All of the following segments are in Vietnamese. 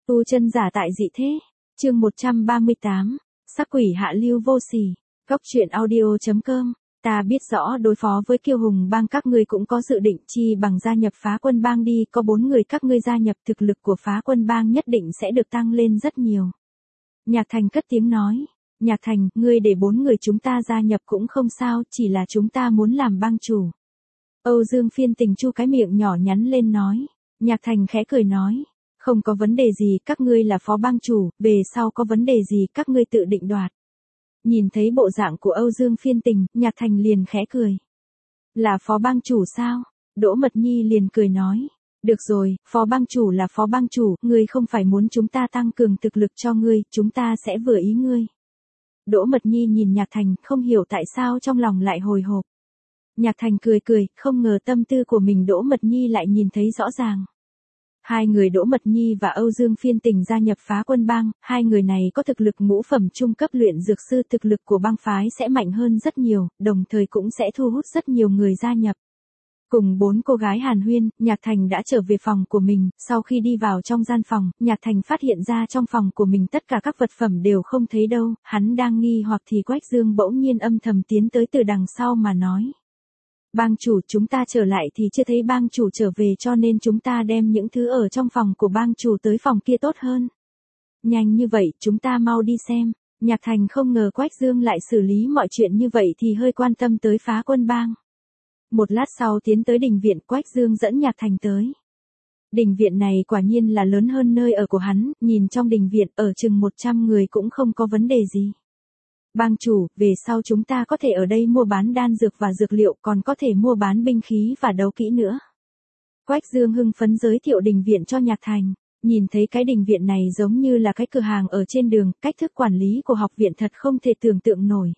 Tu chân giả tại dị thế. Chương 138. Sắc quỷ hạ lưu vô sỉ. Góc truyện audio.com. Ta biết rõ đối phó với Kiêu Hùng bang các ngươi cũng có dự định, chi bằng gia nhập Phá Quân bang đi, có 4 người các ngươi gia nhập thực lực của Phá Quân bang nhất định sẽ được tăng lên rất nhiều. Nhạc Thành cất tiếng nói. Nhạc Thành, ngươi để 4 người chúng ta gia nhập cũng không sao, chỉ là chúng ta muốn làm bang chủ. Âu Dương Phiên Tình chu cái miệng nhỏ nhắn lên nói. Nhạc Thành khẽ cười nói. Không có vấn đề gì, các ngươi là phó bang chủ, về sau có vấn đề gì các ngươi tự định đoạt. Nhìn thấy bộ dạng của Âu Dương Phiên Tình, Nhạc Thành liền khẽ cười. Là phó bang chủ sao? Đỗ Mật Nhi liền cười nói. Được rồi, phó bang chủ là phó bang chủ, ngươi không phải muốn chúng ta tăng cường thực lực cho ngươi, chúng ta sẽ vừa ý ngươi. Đỗ Mật Nhi nhìn Nhạc Thành, không hiểu tại sao trong lòng lại hồi hộp. Nhạc Thành cười cười, không ngờ tâm tư của mình Đỗ Mật Nhi lại nhìn thấy rõ ràng. Hai người Đỗ Mật Nhi và Âu Dương Phiên Tình gia nhập Phá Quân bang, hai người này có thực lực ngũ phẩm trung cấp luyện dược sư, thực lực của bang phái sẽ mạnh hơn rất nhiều, đồng thời cũng sẽ thu hút rất nhiều người gia nhập. Cùng 4 cô gái hàn huyên, Nhạc Thành đã trở về phòng của mình, sau khi đi vào trong gian phòng, Nhạc Thành phát hiện ra trong phòng của mình tất cả các vật phẩm đều không thấy đâu, hắn đang nghi hoặc thì Quách Dương bỗng nhiên âm thầm tiến tới từ đằng sau mà nói. Bang chủ, chúng ta trở lại thì chưa thấy bang chủ trở về, cho nên chúng ta đem những thứ ở trong phòng của bang chủ tới phòng kia tốt hơn. Nhanh như vậy, chúng ta mau đi xem. Nhạc Thành không ngờ Quách Dương lại xử lý mọi chuyện như vậy thì hơi quan tâm tới Phá Quân bang. Một lát sau tiến tới đình viện, Quách Dương dẫn Nhạc Thành tới. Đình viện này quả nhiên là lớn hơn nơi ở của hắn, nhìn trong đình viện ở chừng 100 người cũng không có vấn đề gì. Bang chủ, về sau chúng ta có thể ở đây mua bán đan dược và dược liệu, còn có thể mua bán binh khí và đấu kỹ nữa. Quách Dương hưng phấn giới thiệu đình viện cho Nhạc Thành. Nhìn thấy cái đình viện này giống như là cái cửa hàng ở trên đường, cách thức quản lý của học viện thật không thể tưởng tượng nổi.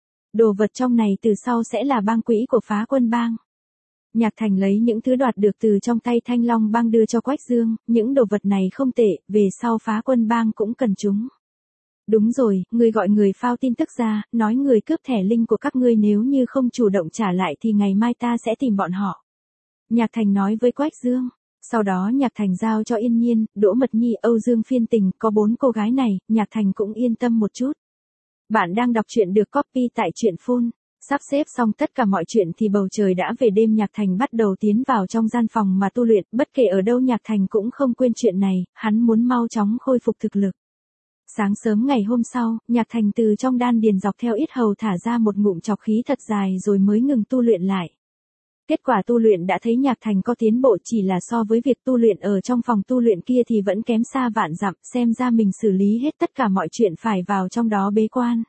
Đồ vật trong này từ sau sẽ là bang quỹ của Phá Quân bang. Nhạc Thành lấy những thứ đoạt được từ trong tay Thanh Long bang đưa cho Quách Dương, những đồ vật này không tệ, về sau Phá Quân bang cũng cần chúng. Đúng rồi, ngươi gọi người phao tin tức ra, nói người cướp thẻ linh của các ngươi nếu như không chủ động trả lại thì ngày mai ta sẽ tìm bọn họ. Nhạc Thành nói với Quách Dương. Sau đó Nhạc Thành giao cho Yên Nhiên, Đỗ Mật Nhi, Âu Dương Phiên Tình, có 4 cô gái này, Nhạc Thành cũng yên tâm một chút. Bạn đang đọc truyện được copy tại truyện phun. Sắp xếp xong tất cả mọi chuyện thì bầu trời đã về đêm, Nhạc Thành bắt đầu tiến vào trong gian phòng mà tu luyện, bất kể ở đâu Nhạc Thành cũng không quên chuyện này, hắn muốn mau chóng khôi phục thực lực. Sáng sớm ngày hôm sau, Nhạc Thành từ trong đan điền dọc theo yết hầu thả ra một ngụm trọc khí thật dài rồi mới ngừng tu luyện lại. Kết quả tu luyện đã thấy Nhạc Thành có tiến bộ, chỉ là so với việc tu luyện ở trong phòng tu luyện kia thì vẫn kém xa vạn dặm, xem ra mình xử lý hết tất cả mọi chuyện phải vào trong đó bế quan.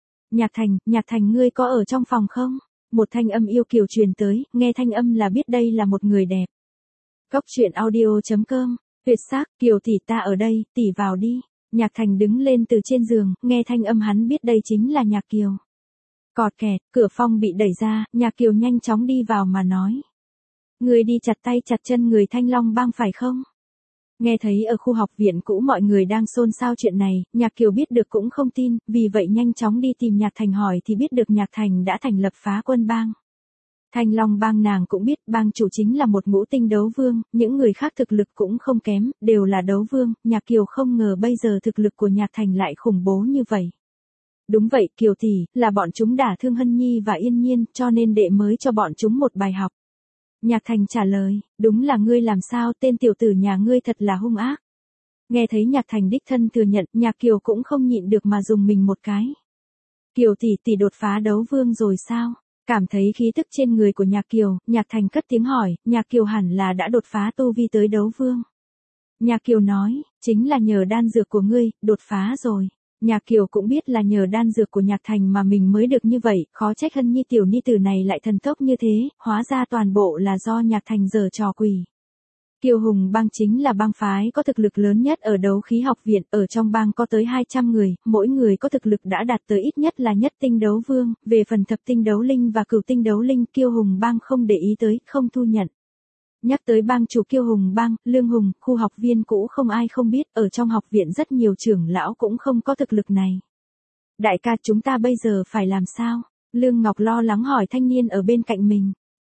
Nhạc Thành ngươi có ở trong phòng không? Một thanh âm yêu kiều truyền tới, nghe thanh âm là biết đây là một người đẹp. Góc truyện audio.com. Tuyệt sắc, Kiều tỷ ta ở đây, tỷ vào đi. Nhạc Thành đứng lên từ trên giường, nghe thanh âm hắn biết đây chính là Nhạc Kiều. Cọt kẹt, cửa phòng bị đẩy ra, Nhạc Kiều nhanh chóng đi vào mà nói. Người đi chặt tay chặt chân người Thanh Long bang phải không? Nghe thấy ở khu học viện cũ mọi người đang xôn xao chuyện này, Nhạc Kiều biết được cũng không tin, vì vậy nhanh chóng đi tìm Nhạc Thành hỏi thì biết được Nhạc Thành đã thành lập Phá Quân bang. Thanh Long bang nàng cũng biết, bang chủ chính là một ngũ tinh đấu vương, những người khác thực lực cũng không kém, đều là đấu vương, Nhạc Kiều không ngờ bây giờ thực lực của Nhạc Thành lại khủng bố như vậy. Đúng vậy, Kiều tỷ, là bọn chúng đả thương Hân Nhi và Yên Nhiên, cho nên đệ mới cho bọn chúng một bài học. Nhạc Thành trả lời, đúng là ngươi làm sao, tên tiểu tử nhà ngươi thật là hung ác. Nghe thấy Nhạc Thành đích thân thừa nhận, Nhạc Kiều cũng không nhịn được mà dùng mình một cái. Kiều tỷ đột phá đấu vương rồi sao? Cảm thấy khí tức trên người của Nhạc Kiều, Nhạc Thành cất tiếng hỏi, Nhạc Kiều hẳn là đã đột phá tu vi tới đấu vương. Nhạc Kiều nói, chính là nhờ đan dược của ngươi, đột phá rồi. Nhạc Kiều cũng biết là nhờ đan dược của Nhạc Thành mà mình mới được như vậy, khó trách Hân Nhi tiểu ni tử này lại thần tốc như thế, hóa ra toàn bộ là do Nhạc Thành giở trò quỷ. Kiêu Hùng bang chính là bang phái có thực lực lớn nhất ở đấu khí học viện, ở trong bang có tới 200 người, mỗi người có thực lực đã đạt tới ít nhất là nhất tinh đấu vương, về phần thập tinh đấu linh và cửu tinh đấu linh Kiêu Hùng bang không để ý tới, không thu nhận. Nhắc tới bang chủ Kiêu Hùng bang, Lương Hùng, khu học viên cũ không ai không biết, ở trong học viện rất nhiều trưởng lão cũng không có thực lực này. Đại ca chúng ta bây giờ phải làm sao? Lương Ngọc lo lắng hỏi thanh niên ở bên cạnh mình.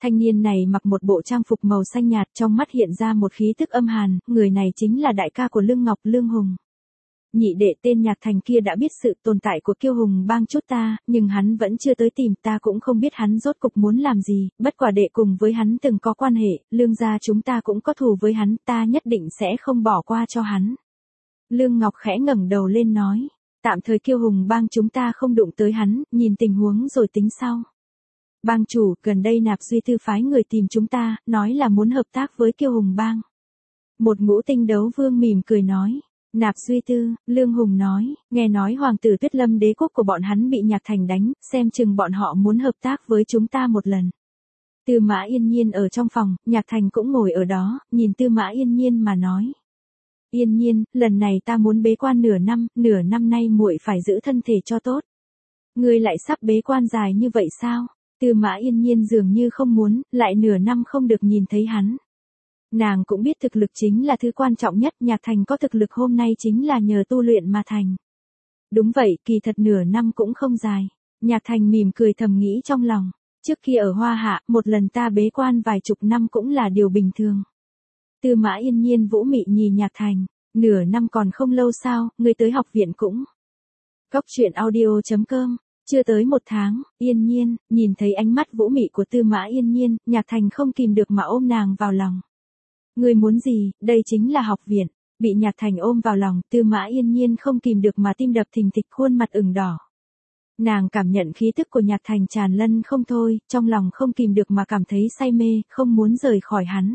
Thanh niên này mặc một bộ trang phục màu xanh nhạt, trong mắt hiện ra một khí tức âm hàn, người này chính là đại ca của Lương Ngọc, Lương Hùng. Nhị đệ tên Nhạc Thành kia đã biết sự tồn tại của Kiêu Hùng bang chút ta, nhưng hắn vẫn chưa tới tìm ta, cũng không biết hắn rốt cục muốn làm gì, bất quả đệ cùng với hắn từng có quan hệ, Lương gia chúng ta cũng có thù với hắn, ta nhất định sẽ không bỏ qua cho hắn. Lương Ngọc khẽ ngẩng đầu lên nói, tạm thời Kiêu Hùng bang chúng ta không đụng tới hắn, nhìn tình huống rồi tính sau. Bang chủ, gần đây Nạp Duy Tư phái người tìm chúng ta, nói là muốn hợp tác với Kiêu Hùng bang. Một ngũ tinh đấu vương mỉm cười nói. Nạp Duy Tư, Lương Hùng nói, nghe nói hoàng tử Tuyết Lâm đế quốc của bọn hắn bị Nhạc Thành đánh, xem chừng bọn họ muốn hợp tác với chúng ta một lần. Tư Mã Yên Nhiên ở trong phòng, Nhạc Thành cũng ngồi ở đó, nhìn Tư Mã Yên Nhiên mà nói. Yên Nhiên, lần này ta muốn bế quan nửa năm nay muội phải giữ thân thể cho tốt. Ngươi lại sắp bế quan dài như vậy sao? Tư Mã Yên Nhiên dường như không muốn, lại nửa năm không được nhìn thấy hắn. Nàng cũng biết thực lực chính là thứ quan trọng nhất, Nhạc Thành có thực lực hôm nay chính là nhờ tu luyện mà thành. Đúng vậy, kỳ thật nửa năm cũng không dài. Nhạc Thành mỉm cười thầm nghĩ trong lòng. Trước khi ở Hoa Hạ, một lần ta bế quan vài chục năm cũng là điều bình thường. Tư Mã Yên Nhiên vũ mị nhìn Nhạc Thành. Nửa năm còn không lâu sao, ngươi tới học viện cũng. Góc truyện audio.com. Chưa tới một tháng, Yên Nhiên, nhìn thấy ánh mắt vũ mị của Tư Mã Yên Nhiên, Nhạc Thành không kìm được mà ôm nàng vào lòng. Ngươi muốn gì, đây chính là học viện. Bị Nhạc Thành ôm vào lòng, Tư Mã Yên Nhiên không kìm được mà tim đập thình thịch, khuôn mặt ửng đỏ. Nàng cảm nhận khí tức của Nhạc Thành tràn lân không thôi, trong lòng không kìm được mà cảm thấy say mê, không muốn rời khỏi hắn.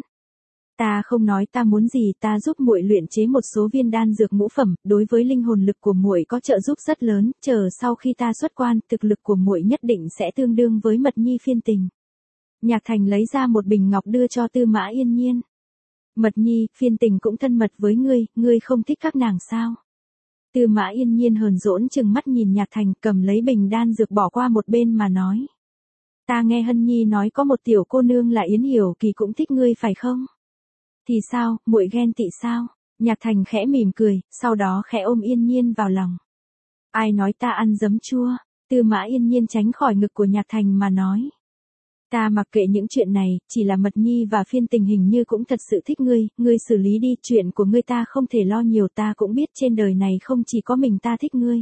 Ta không nói ta muốn gì, ta giúp muội luyện chế một số viên đan dược ngũ phẩm, đối với linh hồn lực của muội có trợ giúp rất lớn, chờ sau khi ta xuất quan, thực lực của muội nhất định sẽ tương đương với Mật Nhi Phiên Tình. Nhạc Thành lấy ra một bình ngọc đưa cho Tư Mã Yên Nhiên. Mật Nhi, Phiên Tình cũng thân mật với ngươi không thích các nàng sao? Tư Mã Yên Nhiên hờn dỗi chừng mắt nhìn Nhạc Thành, cầm lấy bình đan dược bỏ qua một bên mà nói. Ta nghe Hân Nhi nói có một tiểu cô nương là Yến Hiểu Kỳ cũng thích ngươi phải không? Thì sao, muội ghen tị sao? Nhạc Thành khẽ mỉm cười, sau đó khẽ ôm Yên Nhiên vào lòng. Ai nói ta ăn giấm chua? Tư Mã Yên Nhiên tránh khỏi ngực của Nhạc Thành mà nói. Ta mặc kệ những chuyện này, chỉ là Mật Nhi và Phiên Tình hình như cũng thật sự thích ngươi xử lý đi, chuyện của ngươi ta không thể lo nhiều, ta cũng biết trên đời này không chỉ có mình ta thích ngươi.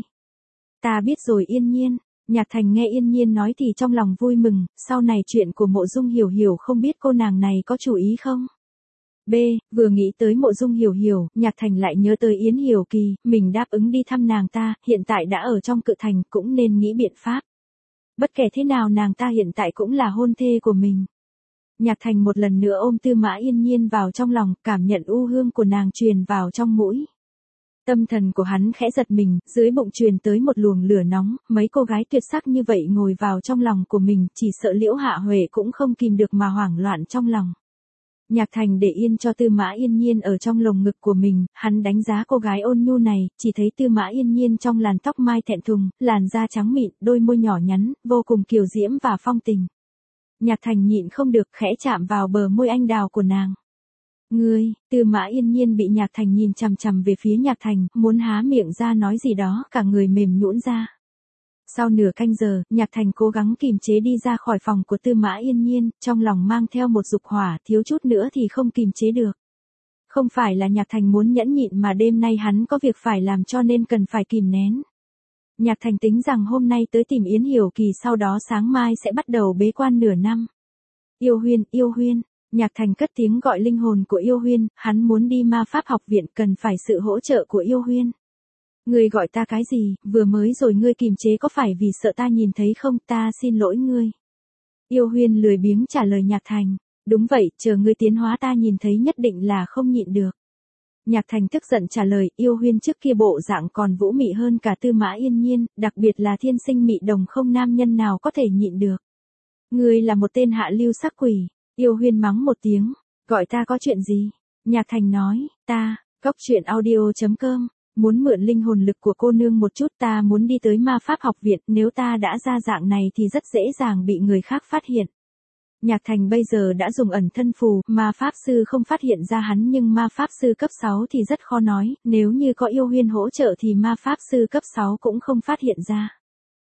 Ta biết rồi Yên Nhiên. Nhạc Thành nghe Yên Nhiên nói thì trong lòng vui mừng, sau này chuyện của Mộ Dung Hiểu Hiểu không biết cô nàng này có chủ ý không? B. Vừa nghĩ tới Mộ Dung Hiểu Hiểu, Nhạc Thành lại nhớ tới Yến Hiểu Kỳ, mình đáp ứng đi thăm nàng ta, hiện tại đã ở trong Cự Thành, cũng nên nghĩ biện pháp. Bất kể thế nào nàng ta hiện tại cũng là hôn thê của mình. Nhạc Thành một lần nữa ôm Tư Mã Yên Nhiên vào trong lòng, cảm nhận u hương của nàng truyền vào trong mũi. Tâm thần của hắn khẽ giật mình, dưới bụng truyền tới một luồng lửa nóng, mấy cô gái tuyệt sắc như vậy ngồi vào trong lòng của mình, chỉ sợ Liễu Hạ Huệ cũng không kìm được mà hoảng loạn trong lòng. Nhạc Thành để yên cho Tư Mã Yên Nhiên ở trong lồng ngực của mình, hắn đánh giá cô gái ôn nhu này, chỉ thấy Tư Mã Yên Nhiên trong làn tóc mai thẹn thùng, làn da trắng mịn, đôi môi nhỏ nhắn, vô cùng kiều diễm và phong tình. Nhạc Thành nhịn không được khẽ chạm vào bờ môi anh đào của nàng. Ngươi, Tư Mã Yên Nhiên bị Nhạc Thành nhìn chằm chằm về phía Nhạc Thành, muốn há miệng ra nói gì đó, cả người mềm nhũn ra. Sau nửa canh giờ, Nhạc Thành cố gắng kìm chế đi ra khỏi phòng của Tư Mã Yên Nhiên, trong lòng mang theo một dục hỏa, thiếu chút nữa thì không kìm chế được. Không phải là Nhạc Thành muốn nhẫn nhịn mà đêm nay hắn có việc phải làm cho nên cần phải kìm nén. Nhạc Thành tính rằng hôm nay tới tìm Yến Hiểu Kỳ, sau đó sáng mai sẽ bắt đầu bế quan nửa năm. Yêu Huyên, Nhạc Thành cất tiếng gọi linh hồn của Yêu Huyên, hắn muốn đi ma pháp học viện, cần phải sự hỗ trợ của Yêu Huyên. Ngươi gọi ta cái gì, vừa mới rồi ngươi kìm chế có phải vì sợ ta nhìn thấy không, ta xin lỗi ngươi. Yêu Huyên lười biếng trả lời Nhạc Thành, đúng vậy, chờ ngươi tiến hóa ta nhìn thấy nhất định là không nhịn được. Nhạc Thành tức giận trả lời, Yêu Huyên trước kia bộ dạng còn vũ mị hơn cả Tư Mã Yên Nhiên, đặc biệt là thiên sinh mị đồng, không nam nhân nào có thể nhịn được. Ngươi là một tên hạ lưu sắc quỷ. Yêu Huyên mắng một tiếng, gọi ta có chuyện gì? Nhạc Thành nói, ta, Góc truyện audio.com, muốn mượn linh hồn lực của cô nương một chút, ta muốn đi tới ma pháp học viện, nếu ta đã ra dạng này thì rất dễ dàng bị người khác phát hiện. Nhạc Thành bây giờ đã dùng ẩn thân phù, ma pháp sư không phát hiện ra hắn, nhưng ma pháp sư cấp 6 thì rất khó nói, nếu như có Yêu Huyên hỗ trợ thì ma pháp sư cấp 6 cũng không phát hiện ra.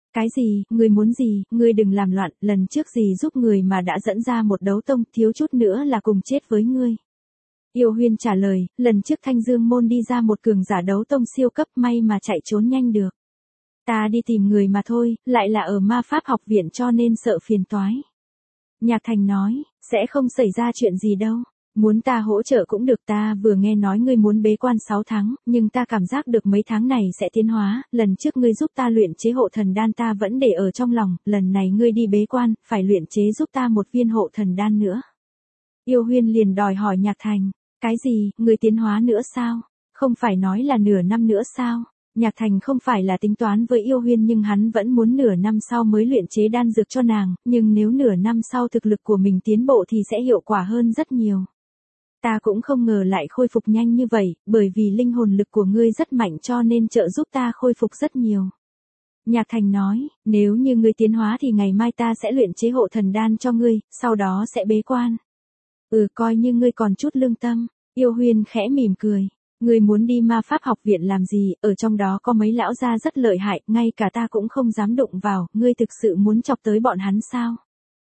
Cái gì, ngươi muốn gì, ngươi đừng làm loạn, lần trước gì giúp người mà đã dẫn ra một đấu tông, thiếu chút nữa là cùng chết với ngươi. Yêu Huyên trả lời, lần trước Thanh Dương môn đi ra một cường giả đấu tông siêu cấp, may mà chạy trốn nhanh được. Ta đi tìm người mà thôi, lại là ở ma pháp học viện cho nên sợ phiền toái. Nhạc Thành nói, sẽ không xảy ra chuyện gì đâu. Muốn ta hỗ trợ cũng được, ta vừa nghe nói ngươi muốn bế quan 6 tháng, nhưng ta cảm giác được mấy tháng này sẽ tiến hóa, lần trước ngươi giúp ta luyện chế hộ thần đan ta vẫn để ở trong lòng, lần này ngươi đi bế quan, phải luyện chế giúp ta một viên hộ thần đan nữa. Yêu Huyên liền đòi hỏi Nhạc Thành, cái gì, ngươi tiến hóa nữa sao? Không phải nói là nửa năm nữa sao? Nhạc Thành không phải là tính toán với Yêu Huyên nhưng hắn vẫn muốn nửa năm sau mới luyện chế đan dược cho nàng, nhưng nếu nửa năm sau thực lực của mình tiến bộ thì sẽ hiệu quả hơn rất nhiều. Ta cũng không ngờ lại khôi phục nhanh như vậy, bởi vì linh hồn lực của ngươi rất mạnh cho nên trợ giúp ta khôi phục rất nhiều. Nhạc Thành nói, nếu như ngươi tiến hóa thì ngày mai ta sẽ luyện chế hộ thần đan cho ngươi, sau đó sẽ bế quan. Coi như ngươi còn chút lương tâm. Yêu Huyên khẽ mỉm cười. Ngươi muốn đi ma pháp học viện làm gì, ở trong đó có mấy lão gia rất lợi hại, ngay cả ta cũng không dám đụng vào, ngươi thực sự muốn chọc tới bọn hắn sao?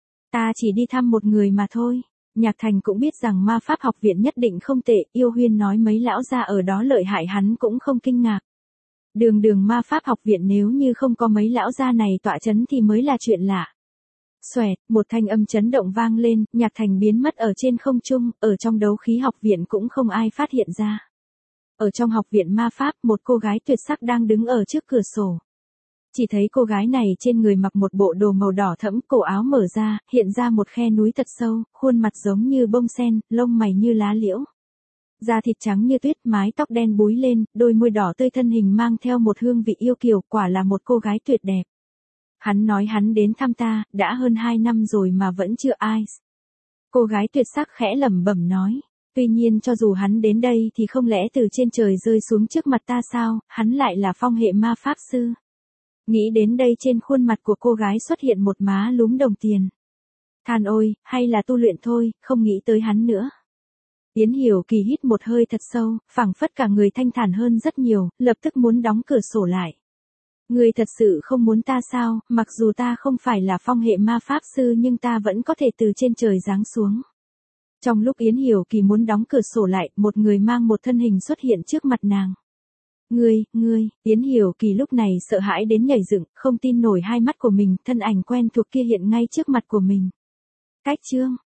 Ta chỉ đi thăm một người mà thôi. Nhạc Thành cũng biết rằng ma pháp học viện nhất định không tệ, Yêu Huyên nói mấy lão gia ở đó lợi hại hắn cũng không kinh ngạc. Đường ma pháp học viện nếu như không có mấy lão gia này tọa chấn thì mới là chuyện lạ. Xoẹt, một thanh âm chấn động vang lên, Nhạc Thành biến mất ở trên không trung, ở trong đấu khí học viện cũng không ai phát hiện ra. Ở trong học viện ma pháp, một cô gái tuyệt sắc đang đứng ở trước cửa sổ. Chỉ thấy cô gái này trên người mặc một bộ đồ màu đỏ thẫm, cổ áo mở ra, hiện ra một khe núi thật sâu, khuôn mặt giống như bông sen, lông mày như lá liễu. Da thịt trắng như tuyết, mái tóc đen búi lên, đôi môi đỏ tươi, thân hình mang theo một hương vị yêu kiều, quả là một cô gái tuyệt đẹp. Hắn nói hắn đến thăm ta, đã hơn 2 năm rồi mà vẫn chưa ai. Cô gái tuyệt sắc khẽ lẩm bẩm nói. Tuy nhiên cho dù hắn đến đây thì không lẽ từ trên trời rơi xuống trước mặt ta sao, hắn lại là phong hệ ma pháp sư. Nghĩ đến đây trên khuôn mặt của cô gái xuất hiện một má lúm đồng tiền. Than ôi, hay là tu luyện thôi, không nghĩ tới hắn nữa. Yến Hiểu Kỳ hít một hơi thật sâu, phảng phất cả người thanh thản hơn rất nhiều, lập tức muốn đóng cửa sổ lại. Ngươi thật sự không muốn ta sao, mặc dù ta không phải là phong hệ ma pháp sư nhưng ta vẫn có thể từ trên trời giáng xuống. Trong lúc Yến Hiểu Kỳ muốn đóng cửa sổ lại, một người mang một thân hình xuất hiện trước mặt nàng. Ngươi, Yến Hiểu Kỳ lúc này sợ hãi đến nhảy dựng, không tin nổi hai mắt của mình, thân ảnh quen thuộc kia hiện ngay trước mặt của mình. Cách chương